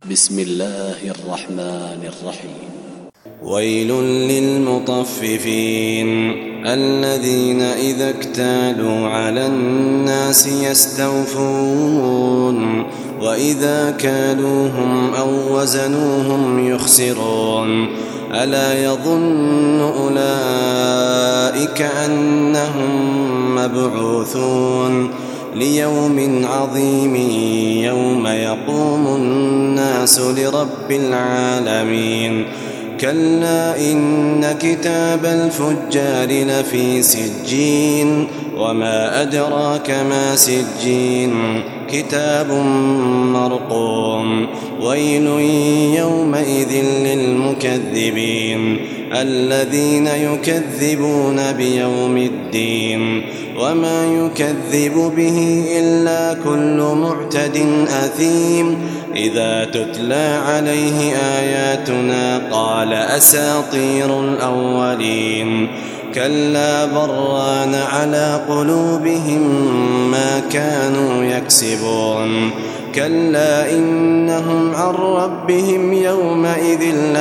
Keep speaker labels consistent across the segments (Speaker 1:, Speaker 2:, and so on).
Speaker 1: بسم الله الرحمن الرحيم.
Speaker 2: ويل للمطففين الذين إذا اكتالوا على الناس يستوفون وإذا كالوهم أو وزنوهم يخسرون ألا يظن أولئك أنهم مبعوثون ليوم عظيم يوم يقوم الناس لرب العالمين كلا إن كتاب الفجار لفي سجين وما أدراك ما سجين كتاب مرقوم ويل يومئذ للمكذبين الذين يكذبون بيوم الدين وما يكذب به إلا كل معتد أثيم إذا تتلى عليه آياتنا قال أساطير الأولين كلا بران على قلوبهم ما كانوا يكسبون كلا إنهم عن ربهم يومئذ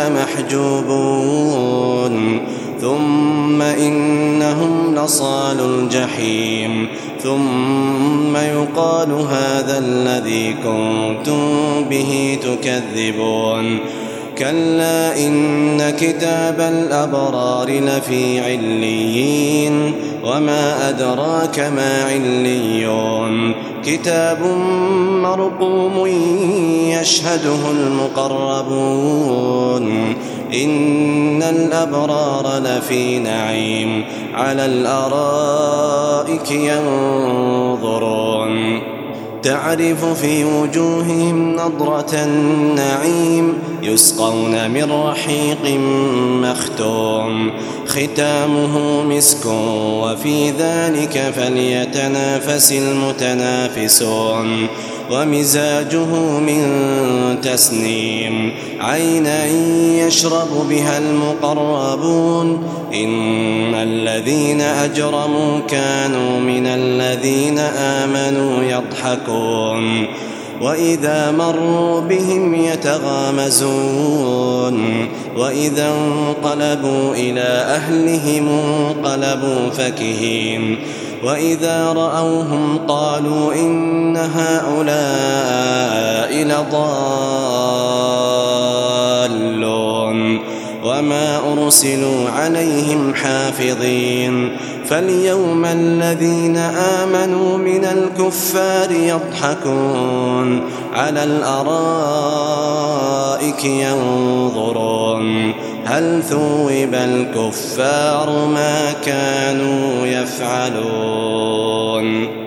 Speaker 2: لمحجوبون ثم إنهم لصالو الجحيم ثم يقال هذا الذي كنتم به تكذبون كلا إن كتاب الأبرار لفي عليين وما أدراك ما عليون كتاب مرقوم يشهده المقربون إن الأبرار لفي نعيم على الأرائك ينظرون تعرف في وجوههم نضرة النعيم يسقون من رحيق مختوم ختامه مسك وفي ذلك فليتنافس المتنافسون ومزاجه من تسنيم عينا يشرب بها المقربون إن الذين أجرموا كانوا من الذين آمنوا يضحكون وإذا مروا بهم يتغامزون وإذا انقلبوا إلى أهلهم انقلبوا فكهين وإذا رأوهم قالوا إن هؤلاء لضالون وما أرسلوا عليهم حافظين فاليوم الذين آمنوا من الكفار يضحكون على الأرائك ينظرون هل ثوب الكفار ما كانوا يفعلون